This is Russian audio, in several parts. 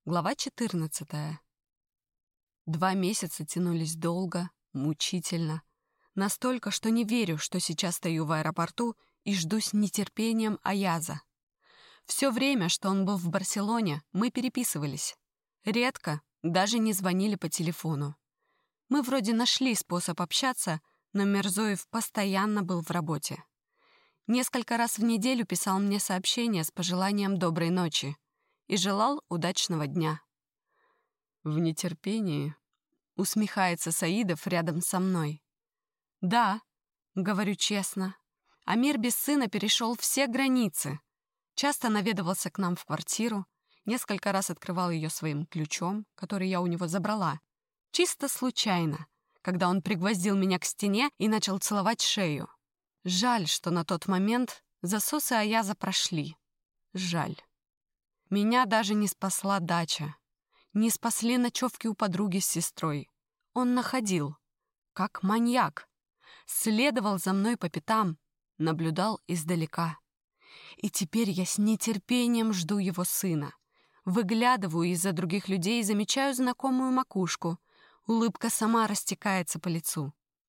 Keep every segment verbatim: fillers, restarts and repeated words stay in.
Глава четырнадцатая. Два месяца тянулись долго, мучительно. Настолько, что не верю, что сейчас стою в аэропорту и жду с нетерпением Аяза. Все время, что он был в Барселоне, мы переписывались. Редко, даже не звонили по телефону. Мы вроде нашли способ общаться, но Мирзоев постоянно был в работе. Несколько раз в неделю писал мне сообщения с пожеланием доброй ночи и желал удачного дня. В нетерпении усмехается Саидов рядом со мной. «Да», — говорю честно, Амир без сына перешел все границы. Часто наведывался к нам в квартиру, несколько раз открывал ее своим ключом, который я у него забрала. Чисто случайно, когда он пригвоздил меня к стене и начал целовать шею. Жаль, что на тот момент засосы Аяза прошли. Жаль. Меня даже не спасла дача. Не спасли ночевки у подруги с сестрой. Он находил, как маньяк. Следовал за мной по пятам, наблюдал издалека. И теперь я с нетерпением жду его сына. Выглядываю из-за других людей и замечаю знакомую макушку. Улыбка сама растекается по лицу.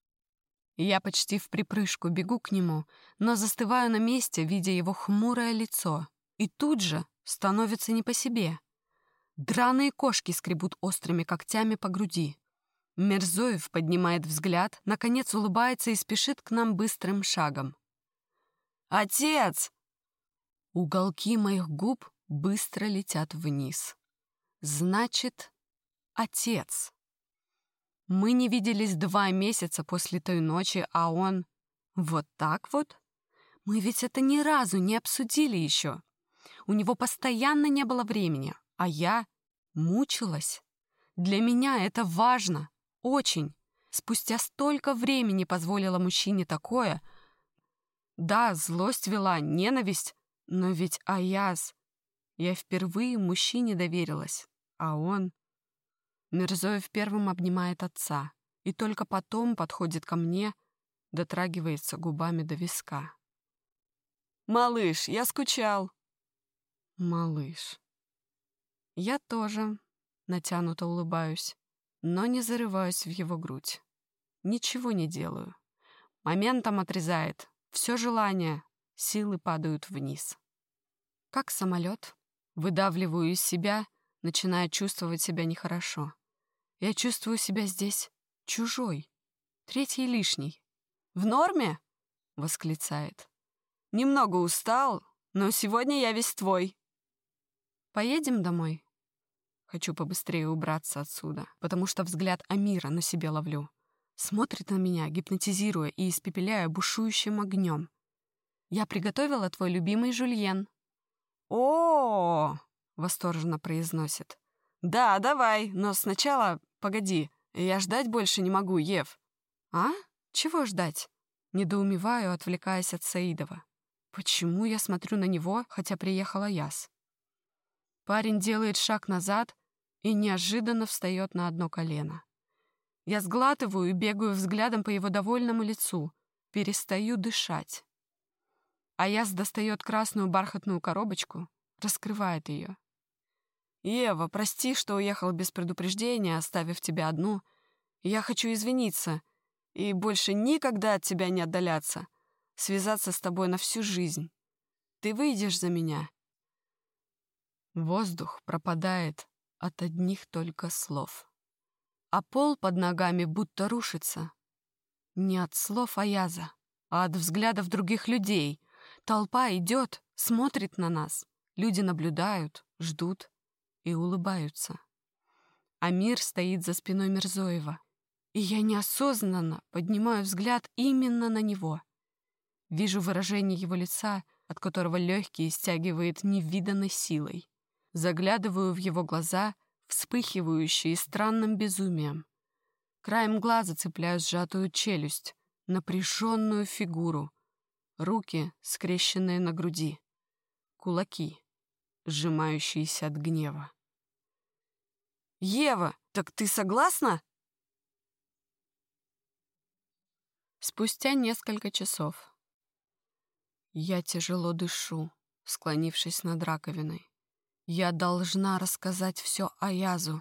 Я почти вприпрыжку бегу к нему, но застываю на месте, видя его хмурое лицо. И тут же становится не по себе. Драные кошки скребут острыми когтями по груди. Мирзоев поднимает взгляд, наконец улыбается и спешит к нам быстрым шагом. «Отец!» Уголки моих губ быстро летят вниз. Значит, отец. Мы не виделись два месяца после той ночи, а он... Вот так вот? Мы ведь это ни разу не обсудили еще. У него постоянно не было времени, а я мучилась. Для меня это важно, очень. Спустя столько времени позволила мужчине такое. Да, злость вела, ненависть, но ведь Аяз... Я впервые мужчине доверилась, а он... Мирзоев первым обнимает отца и только потом подходит ко мне, дотрагивается губами до виска. «Малыш, я скучал!» «Малыш...» Я тоже натянуто улыбаюсь, но не зарываюсь в его грудь. Ничего не делаю. Моментом отрезает. Все желание, силы падают вниз. Как самолет. Выдавливаю из себя, начиная чувствовать себя нехорошо. Я чувствую себя здесь чужой, третий лишний. «В норме?» — восклицает. «Немного устал, но сегодня я весь твой». «Поедем домой?» Хочу побыстрее убраться отсюда, потому что взгляд Амира на себе ловлю. Смотрит на меня, гипнотизируя и испепеляя бушующим огнем. «Я приготовила твой любимый жульен». «О-о-о!» — восторженно произносит. «Да, давай, но сначала... Погоди, я ждать больше не могу, Ев». «А? Чего ждать?» Недоумеваю, отвлекаясь от Саидова. «Почему я смотрю на него, хотя приехала Яс?» Парень делает шаг назад и неожиданно встает на одно колено. Я сглатываю и бегаю взглядом по его довольному лицу. Перестаю дышать. Аяз достает красную бархатную коробочку, раскрывает ее. «Ева, прости, что уехал без предупреждения, оставив тебя одну. Я хочу извиниться и больше никогда от тебя не отдаляться, связаться с тобой на всю жизнь. Ты выйдешь за меня?» Воздух пропадает от одних только слов. А пол под ногами будто рушится. Не от слов Аяза, а от взглядов других людей. Толпа идет, смотрит на нас. Люди наблюдают, ждут и улыбаются. Амир стоит за спиной Мирзоева, и я неосознанно поднимаю взгляд именно на него. Вижу выражение его лица, от которого легкие стягивает невиданной силой. Заглядываю в его глаза, вспыхивающие странным безумием. Краем глаза цепляю сжатую челюсть, напряженную фигуру, руки, скрещенные на груди, кулаки, сжимающиеся от гнева. «Ева, так ты согласна?» Спустя несколько часов. Я тяжело дышу, склонившись над раковиной. Я должна рассказать все Аязу.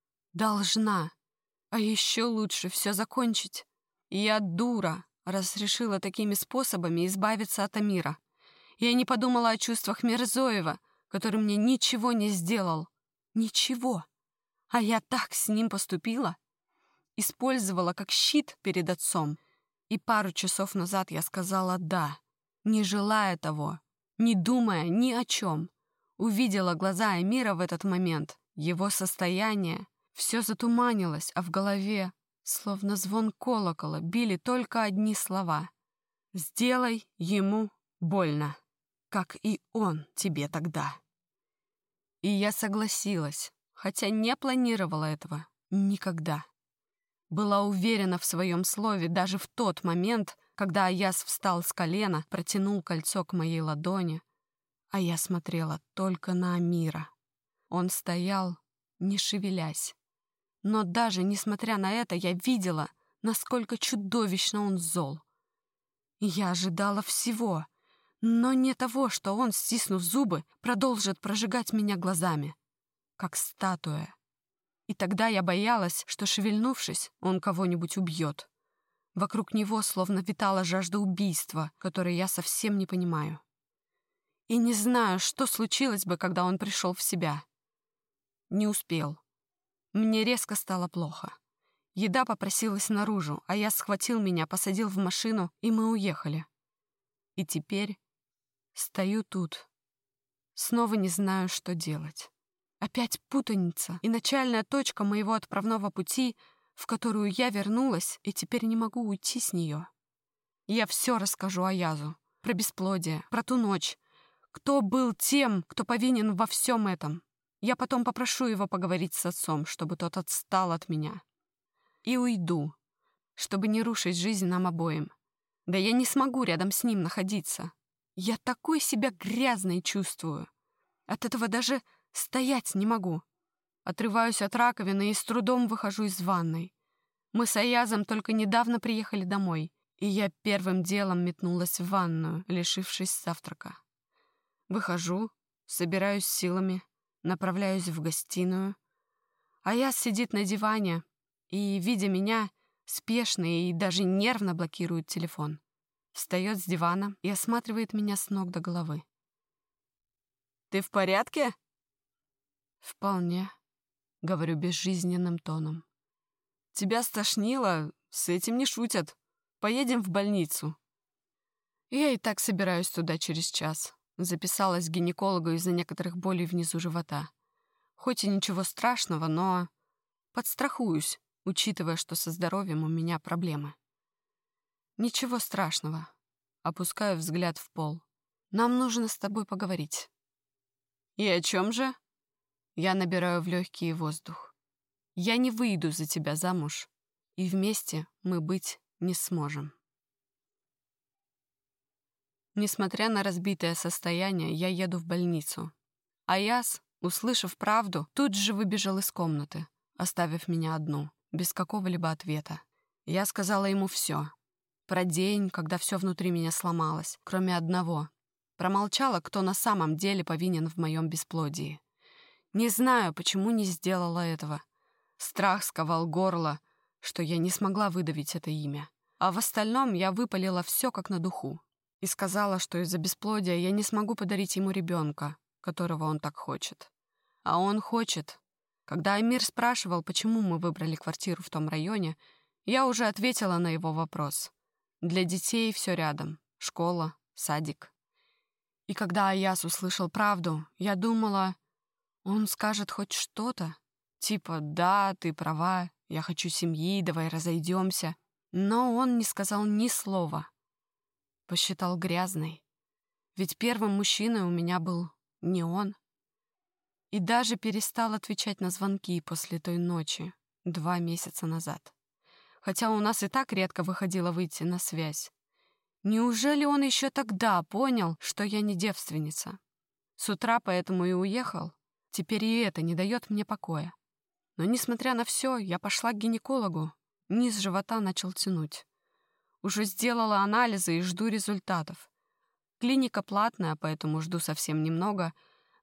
Должна. А еще лучше все закончить. Я дура, раз решила такими способами избавиться от Амира. Я не подумала о чувствах Мирзоева, который мне ничего не сделал. Ничего. А я так с ним поступила. Использовала как щит перед отцом. И пару часов назад я сказала «да», не желая того, не думая ни о чем. Увидела глаза Амира в этот момент, его состояние. Все затуманилось, а в голове, словно звон колокола, били только одни слова. «Сделай ему больно, как и он тебе тогда». И я согласилась, хотя не планировала этого никогда. Была уверена в своем слове даже в тот момент, когда Аяз встал с колена, протянул кольцо к моей ладони, а я смотрела только на Амира. Он стоял, не шевелясь. Но даже несмотря на это, я видела, насколько чудовищно он зол. Я ожидала всего, но не того, что он, стиснув зубы, продолжит прожигать меня глазами, как статуя. И тогда я боялась, что, шевельнувшись, он кого-нибудь убьет. Вокруг него словно витала жажда убийства, которой я совсем не понимаю. И не знаю, что случилось бы, когда он пришел в себя. Не успел. Мне резко стало плохо. Еда попросилась наружу, а я схватил меня, посадил в машину, и мы уехали. И теперь стою тут. Снова не знаю, что делать. Опять путаница и начальная точка моего отправного пути, в которую я вернулась, и теперь не могу уйти с нее. Я все расскажу Аязу. Про бесплодие, про ту ночь. Кто был тем, кто повинен во всем этом? Я потом попрошу его поговорить с отцом, чтобы тот отстал от меня. И уйду, чтобы не рушить жизнь нам обоим. Да я не смогу рядом с ним находиться. Я такой себя грязной чувствую. От этого даже стоять не могу. Отрываюсь от раковины и с трудом выхожу из ванной. Мы с Аязом только недавно приехали домой, и я первым делом метнулась в ванную, лишившись завтрака. Выхожу, собираюсь силами, направляюсь в гостиную. Аяз сидит на диване и, видя меня, спешно и даже нервно блокирует телефон. Встает с дивана и осматривает меня с ног до головы. «Ты в порядке?» «Вполне», — говорю безжизненным тоном. «Тебя стошнило, с этим не шутят. Поедем в больницу». Я и так собираюсь туда через час. Записалась к гинекологу из-за некоторых болей внизу живота. Хоть и ничего страшного, но подстрахуюсь, учитывая, что со здоровьем у меня проблемы. Ничего страшного. Опускаю взгляд в пол. Нам нужно с тобой поговорить. И о чем же? Я набираю в легкий воздух. Я не выйду за тебя замуж, и вместе мы быть не сможем. Несмотря на разбитое состояние, я еду в больницу. Аяз, услышав правду, тут же выбежал из комнаты, оставив меня одну, без какого-либо ответа. Я сказала ему все. Про день, когда все внутри меня сломалось, кроме одного. Промолчала, кто на самом деле повинен в моем бесплодии. Не знаю, почему не сделала этого. Страх сковал горло, что я не смогла выдавить это имя. А в остальном я выпалила все как на духу. И сказала, что из-за бесплодия я не смогу подарить ему ребенка, которого он так хочет. А он хочет. Когда Амир спрашивал, почему мы выбрали квартиру в том районе, я уже ответила на его вопрос. Для детей все рядом. Школа, садик. И когда Аяз услышал правду, я думала, он скажет хоть что-то. Типа, да, ты права, я хочу семьи, давай разойдемся. Но он не сказал ни слова. Посчитал грязной. Ведь первым мужчиной у меня был не он. И даже перестал отвечать на звонки после той ночи, два месяца назад. Хотя у нас и так редко выходило выйти на связь. Неужели он еще тогда понял, что я не девственница? С утра поэтому и уехал. Теперь и это не дает мне покоя. Но, несмотря на все, я пошла к гинекологу. Низ живота начал тянуть. Уже сделала анализы и жду результатов. Клиника платная, поэтому жду совсем немного.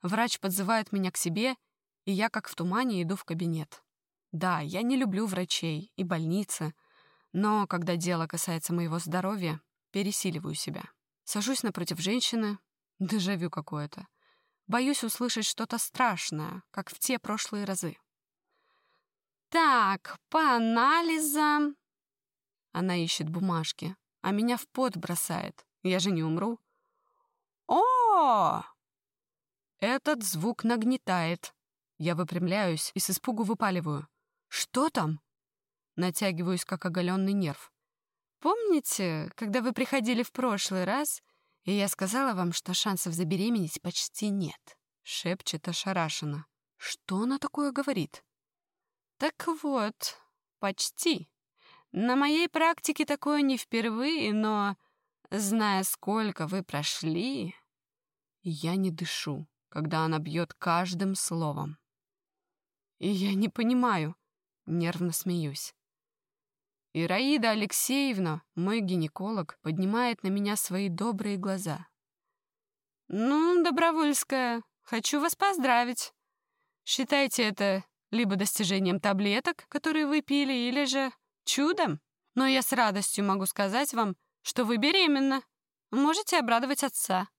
Врач подзывает меня к себе, и я как в тумане иду в кабинет. Да, я не люблю врачей и больницы, но когда дело касается моего здоровья, пересиливаю себя. Сажусь напротив женщины, дежавю какое-то. Боюсь услышать что-то страшное, как в те прошлые разы. «Так, по анализам...» Она ищет бумажки, а меня в пот бросает. Я же не умру. «О!» Этот звук нагнетает. Я выпрямляюсь и с испугу выпаливаю. «Что там?» Натягиваюсь, как оголенный нерв. «Помните, когда вы приходили в прошлый раз, и я сказала вам, что шансов забеременеть почти нет?» Шепчет ошарашенно. Что она такое говорит? «Так вот, почти. На моей практике такое не впервые, но, зная, сколько вы прошли...» Я не дышу, когда она бьет каждым словом. И я не понимаю, нервно смеюсь. Ираида Алексеевна, мой гинеколог, поднимает на меня свои добрые глаза. «Ну, Добровольская, хочу вас поздравить. Считайте это либо достижением таблеток, которые вы пили, или же чудом. Но я с радостью могу сказать вам, что вы беременна. Можете обрадовать отца».